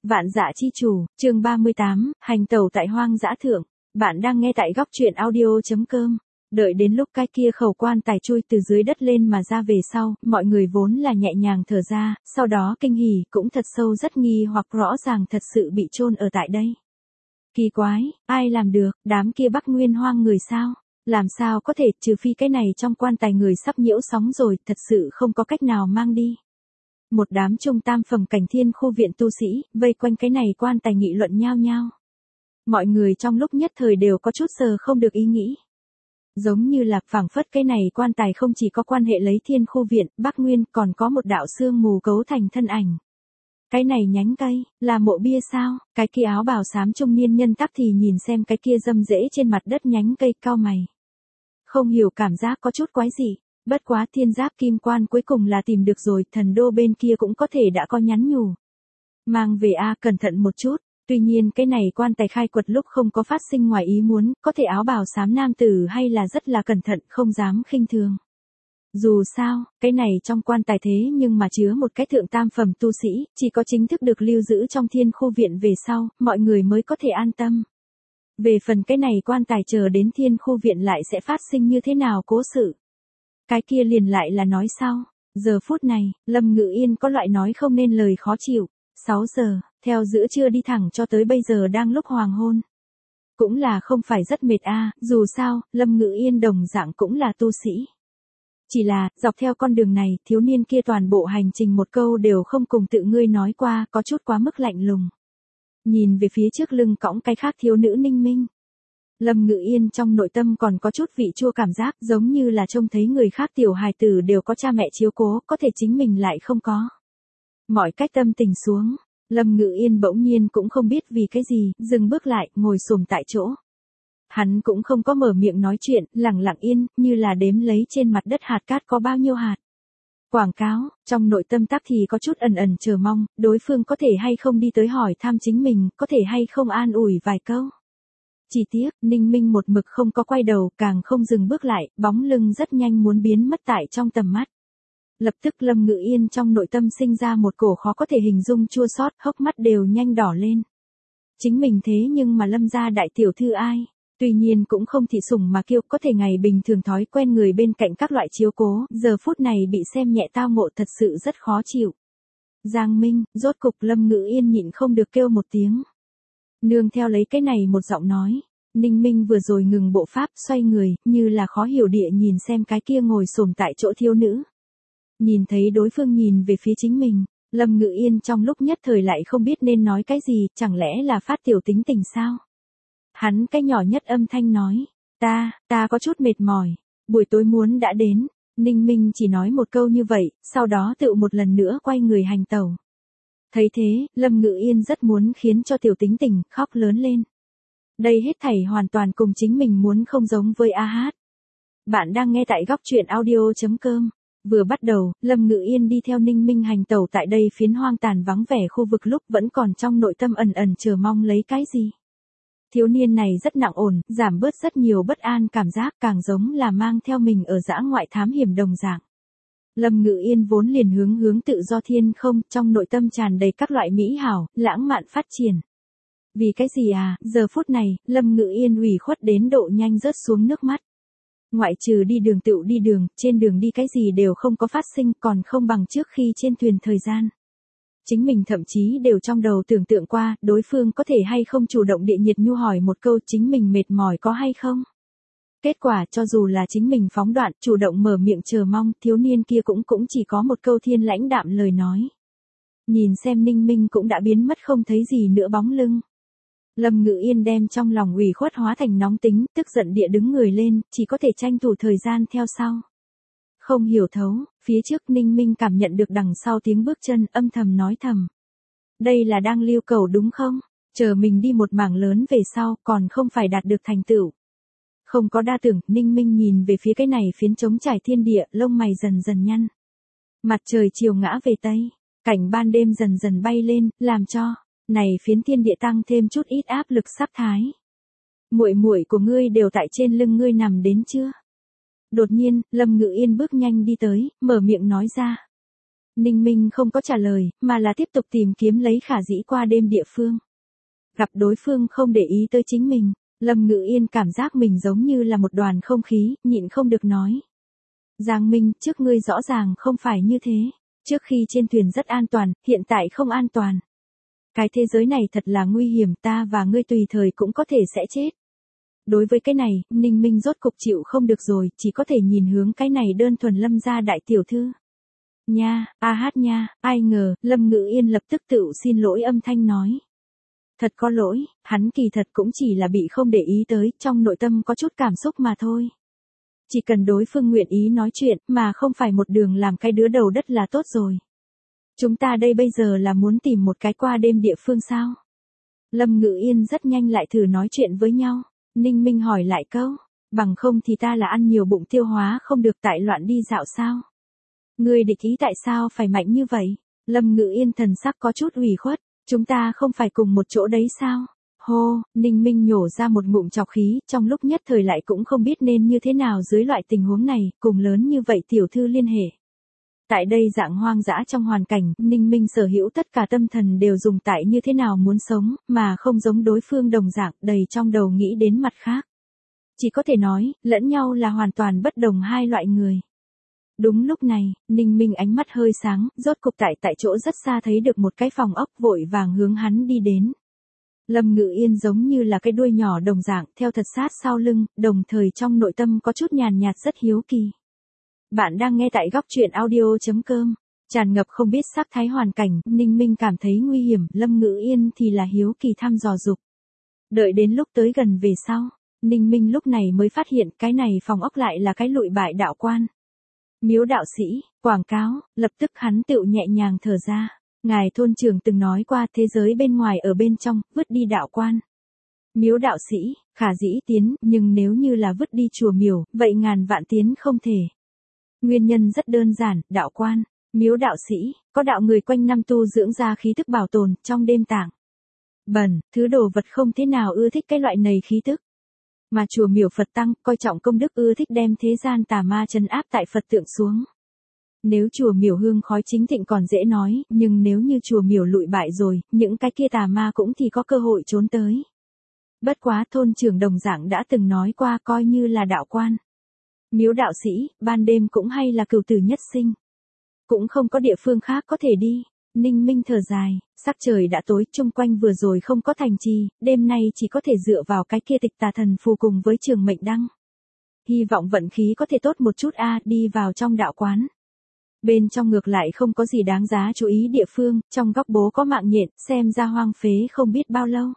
Vạn Dã Chi Chủ, chương 38, hành tẩu tại hoang dã thượng. Bạn đang nghe tại góc truyện audio.com. Đợi đến lúc cái kia khẩu quan tài chui từ dưới đất lên mà ra về sau, mọi người vốn là nhẹ nhàng thở ra, sau đó kinh hỉ, cũng thật sâu rất nghi hoặc rõ ràng thật sự bị chôn ở tại đây. Kỳ quái, ai làm được, đám kia Bắc Nguyên hoang người sao? Làm sao có thể, trừ phi cái này trong quan tài người sắp nhiễu sóng rồi, thật sự không có cách nào mang đi. Một đám trung tam phẩm cảnh thiên khu viện tu sĩ, vây quanh cái này quan tài nghị luận nhao nhao. Mọi người trong lúc nhất thời đều có chút sờ không được ý nghĩ. Giống như là phảng phất cái này quan tài không chỉ có quan hệ lấy thiên khu viện, Bắc Nguyên còn có một đạo sương mù cấu thành thân ảnh. Cái này nhánh cây, là mộ bia sao? Cái kia áo bào xám trung niên nhân tắc thì nhìn xem cái kia râm rễ trên mặt đất nhánh cây cau mày. Không hiểu cảm giác có chút quái gì. Bất quá Thiên Giáp Kim Quan cuối cùng là tìm được rồi, thần đô bên kia cũng có thể đã có nhắn nhủ. Mang về cẩn thận một chút, tuy nhiên cái này quan tài khai quật lúc không có phát sinh ngoài ý muốn, có thể áo bào xám nam tử hay là rất là cẩn thận, không dám khinh thường. Dù sao, cái này trong quan tài thế nhưng mà chứa một cái thượng tam phẩm tu sĩ, chỉ có chính thức được lưu giữ trong thiên khu viện về sau, mọi người mới có thể an tâm. Về phần cái này quan tài chờ đến thiên khu viện lại sẽ phát sinh như thế nào cố sự. Cái kia liền lại là nói sau. Giờ phút này, Lâm Ngự Yên có loại nói không nên lời khó chịu. 6 giờ, theo giữa trưa đi thẳng cho tới bây giờ đang lúc hoàng hôn. Cũng là không phải rất mệt dù sao, Lâm Ngự Yên đồng dạng cũng là tu sĩ. Chỉ là, dọc theo con đường này, thiếu niên kia toàn bộ hành trình một câu đều không cùng tự ngươi nói qua, có chút quá mức lạnh lùng. Nhìn về phía trước lưng cõng cái khác thiếu nữ Ninh Minh. Lâm Ngự Yên trong nội tâm còn có chút vị chua cảm giác, giống như là trông thấy người khác tiểu hài tử đều có cha mẹ chiếu cố, có thể chính mình lại không có. Mọi cách tâm tình xuống, Lâm Ngự Yên bỗng nhiên cũng không biết vì cái gì, dừng bước lại, ngồi xổm tại chỗ. Hắn cũng không có mở miệng nói chuyện, lặng lặng yên, như là đếm lấy trên mặt đất hạt cát có bao nhiêu hạt. Quảng cáo, trong nội tâm tắc thì có chút ẩn ẩn chờ mong, đối phương có thể hay không đi tới hỏi thăm chính mình, có thể hay không an ủi vài câu. Chỉ tiếc, Ninh Minh một mực không có quay đầu, càng không dừng bước lại, bóng lưng rất nhanh muốn biến mất tại trong tầm mắt. Lập tức Lâm Ngự Yên trong nội tâm sinh ra một cổ khó có thể hình dung chua xót, hốc mắt đều nhanh đỏ lên. Chính mình thế nhưng mà Lâm gia đại tiểu thư ai? Tuy nhiên cũng không thị sủng mà kiêu, có thể ngày bình thường thói quen người bên cạnh các loại chiếu cố, giờ phút này bị xem nhẹ tao ngộ thật sự rất khó chịu. Giang Minh, rốt cục Lâm Ngự Yên nhịn không được kêu một tiếng. Nương theo lấy cái này một giọng nói, Ninh Minh vừa rồi ngừng bộ pháp, xoay người, như là khó hiểu địa nhìn xem cái kia ngồi xổm tại chỗ thiếu nữ. Nhìn thấy đối phương nhìn về phía chính mình, Lâm Ngự Yên trong lúc nhất thời lại không biết nên nói cái gì, chẳng lẽ là phát tiểu tính tình sao? Hắn cái nhỏ nhất âm thanh nói, ta có chút mệt mỏi, buổi tối muốn đã đến. Ninh Minh chỉ nói một câu như vậy, sau đó tự một lần nữa quay người hành tẩu. Thấy thế, Lâm Ngự Yên rất muốn khiến cho tiểu tính tình khóc lớn lên. Đây hết thảy hoàn toàn cùng chính mình muốn không giống với hát. Bạn đang nghe tại góc truyện audio.com. Vừa bắt đầu, Lâm Ngự Yên đi theo Ninh Minh hành tẩu tại đây phiến hoang tàn vắng vẻ khu vực lúc vẫn còn trong nội tâm ẩn ẩn chờ mong lấy cái gì. Thiếu niên này rất nặng ổn, giảm bớt rất nhiều bất an cảm giác, càng giống là mang theo mình ở dã ngoại thám hiểm đồng dạng. Lâm Ngự Yên vốn liền hướng tự do thiên không, trong nội tâm tràn đầy các loại mỹ hảo, lãng mạn phát triển. Vì cái gì giờ phút này, Lâm Ngự Yên ủy khuất đến độ nhanh rớt xuống nước mắt. Ngoại trừ đi đường tựu đi đường, trên đường đi cái gì đều không có phát sinh, còn không bằng trước khi trên thuyền thời gian. Chính mình thậm chí đều trong đầu tưởng tượng qua, đối phương có thể hay không chủ động địa nhiệt nhu hỏi một câu chính mình mệt mỏi có hay không. Kết quả cho dù là chính mình phóng đoạn, chủ động mở miệng chờ mong, thiếu niên kia cũng chỉ có một câu thiên lãnh đạm lời nói. Nhìn xem Ninh Minh cũng đã biến mất không thấy gì nữa bóng lưng. Lâm Ngự Yên đem trong lòng ủy khuất hóa thành nóng tính, tức giận địa đứng người lên, chỉ có thể tranh thủ thời gian theo sau. Không hiểu thấu, phía trước Ninh Minh cảm nhận được đằng sau tiếng bước chân, âm thầm nói thầm. Đây là đang lưu cầu đúng không? Chờ mình đi một mảng lớn về sau, còn không phải đạt được thành tựu. Không có đa tưởng, Ninh Minh nhìn về phía cái này phiến trống trải thiên địa, lông mày dần dần nhăn. Mặt trời chiều ngã về tây, cảnh ban đêm dần dần bay lên, làm cho này phiến thiên địa tăng thêm chút ít áp lực sắp thái. Muội muội của ngươi đều tại trên lưng ngươi nằm đến chưa? Đột nhiên, Lâm Ngự Yên bước nhanh đi tới, mở miệng nói ra. Ninh Minh không có trả lời, mà là tiếp tục tìm kiếm lấy Khả Dĩ qua đêm địa phương. Gặp đối phương không để ý tới chính mình, Lâm Ngự Yên cảm giác mình giống như là một đoàn không khí, nhịn không được nói. Giang Minh, trước ngươi rõ ràng không phải như thế. Trước khi trên thuyền rất an toàn, hiện tại không an toàn. Cái thế giới này thật là nguy hiểm, ta và ngươi tùy thời cũng có thể sẽ chết. Đối với cái này, Ninh Minh rốt cục chịu không được rồi, chỉ có thể nhìn hướng cái này đơn thuần Lâm gia đại tiểu thư. Nha, a hát nha, ai ngờ, Lâm Ngự Yên lập tức tự xin lỗi âm thanh nói. Thật có lỗi, hắn kỳ thật cũng chỉ là bị không để ý tới, trong nội tâm có chút cảm xúc mà thôi. Chỉ cần đối phương nguyện ý nói chuyện, mà không phải một đường làm cái đứa đầu đất là tốt rồi. Chúng ta đây bây giờ là muốn tìm một cái qua đêm địa phương sao? Lâm Ngự Yên rất nhanh lại thử nói chuyện với nhau. Ninh Minh hỏi lại câu, bằng không thì ta là ăn nhiều bụng tiêu hóa không được tại loạn đi dạo sao? Ngươi địch ý tại sao phải mạnh như vậy? Lâm Ngự Yên thần sắc có chút ủy khuất, chúng ta không phải cùng một chỗ đấy sao? Hô, Ninh Minh nhổ ra một ngụm trọc khí, trong lúc nhất thời lại cũng không biết nên như thế nào dưới loại tình huống này, cùng lớn như vậy tiểu thư liên hệ. Tại đây dạng hoang dã trong hoàn cảnh, Ninh Minh sở hữu tất cả tâm thần đều dùng tại như thế nào muốn sống, mà không giống đối phương đồng dạng, đầy trong đầu nghĩ đến mặt khác. Chỉ có thể nói, lẫn nhau là hoàn toàn bất đồng hai loại người. Đúng lúc này, Ninh Minh ánh mắt hơi sáng, rốt cục tại chỗ rất xa thấy được một cái phòng ốc vội vàng hướng hắn đi đến. Lâm Ngự Yên giống như là cái đuôi nhỏ đồng dạng, theo thật sát sau lưng, đồng thời trong nội tâm có chút nhàn nhạt rất hiếu kỳ. Bạn đang nghe tại góc truyện audio.com, tràn ngập không biết sắc thái hoàn cảnh, Ninh Minh cảm thấy nguy hiểm, Lâm Ngự Yên thì là hiếu kỳ thăm dò dục. Đợi đến lúc tới gần về sau, Ninh Minh lúc này mới phát hiện cái này phòng ốc lại là cái lụi bại đạo quan. Miếu đạo sĩ, quảng cáo, lập tức hắn tựu nhẹ nhàng thở ra. Ngài thôn trưởng từng nói qua thế giới bên ngoài ở bên trong, vứt đi đạo quan. Miếu đạo sĩ, khả dĩ tiến, nhưng nếu như là vứt đi chùa miểu, vậy ngàn vạn tiến không thể. Nguyên nhân rất đơn giản, đạo quan, miếu đạo sĩ, có đạo người quanh năm tu dưỡng ra khí tức bảo tồn, trong đêm tạng. Bẩn, thứ đồ vật không thế nào ưa thích cái loại này khí tức. Mà chùa miểu Phật tăng, coi trọng công đức ưa thích đem thế gian tà ma trấn áp tại Phật tượng xuống. Nếu chùa miểu hương khói chính thịnh còn dễ nói, nhưng nếu như chùa miểu lụi bại rồi, những cái kia tà ma cũng thì có cơ hội trốn tới. Bất quá thôn trưởng đồng dạng đã từng nói qua coi như là đạo quan. Miếu đạo sĩ, ban đêm cũng hay là cửu tử nhất sinh. Cũng không có địa phương khác có thể đi. Ninh Minh thở dài, sắc trời đã tối, chung quanh vừa rồi không có thành trì, đêm nay chỉ có thể dựa vào cái kia tịch tà thần phù cùng với trường mệnh đăng. Hy vọng vận khí có thể tốt một chút đi vào trong đạo quán. Bên trong ngược lại không có gì đáng giá chú ý địa phương, trong góc bố có mạng nhện, xem ra hoang phế không biết bao lâu.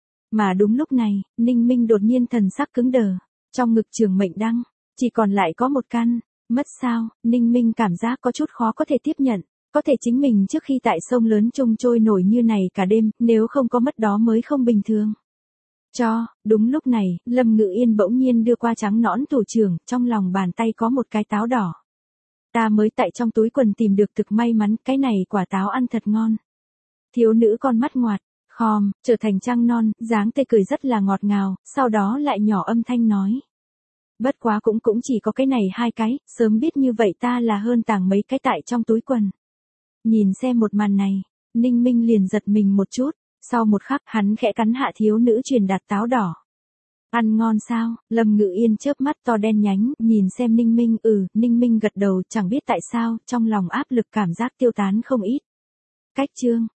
Mà đúng lúc này, Ninh Minh đột nhiên thần sắc cứng đờ, trong ngực trường mệnh đăng, chỉ còn lại có một căn, mất sao, Ninh Minh cảm giác có chút khó có thể tiếp nhận, có thể chính mình trước khi tại sông lớn chung trôi nổi như này cả đêm, nếu không có mất đó mới không bình thường. Đúng lúc này, Lâm Ngự Yên bỗng nhiên đưa qua trắng nõn thủ trưởng, trong lòng bàn tay có một cái táo đỏ. Ta mới tại trong túi quần tìm được thực may mắn, cái này quả táo ăn thật ngon. Thiếu nữ con mắt ngoạt, khom, trở thành trăng non, dáng tê cười rất là ngọt ngào, sau đó lại nhỏ âm thanh nói. Bất quá cũng chỉ có cái này hai cái, sớm biết như vậy ta là hơn tàng mấy cái tại trong túi quần. Nhìn xem một màn này, Ninh Minh liền giật mình một chút, sau một khắc hắn khẽ cắn hạ thiếu nữ truyền đạt táo đỏ. Ăn ngon sao, Lâm Ngự Yên chớp mắt to đen nhánh, nhìn xem Ninh Minh, Ninh Minh gật đầu, chẳng biết tại sao, trong lòng áp lực cảm giác tiêu tán không ít. Cách chương.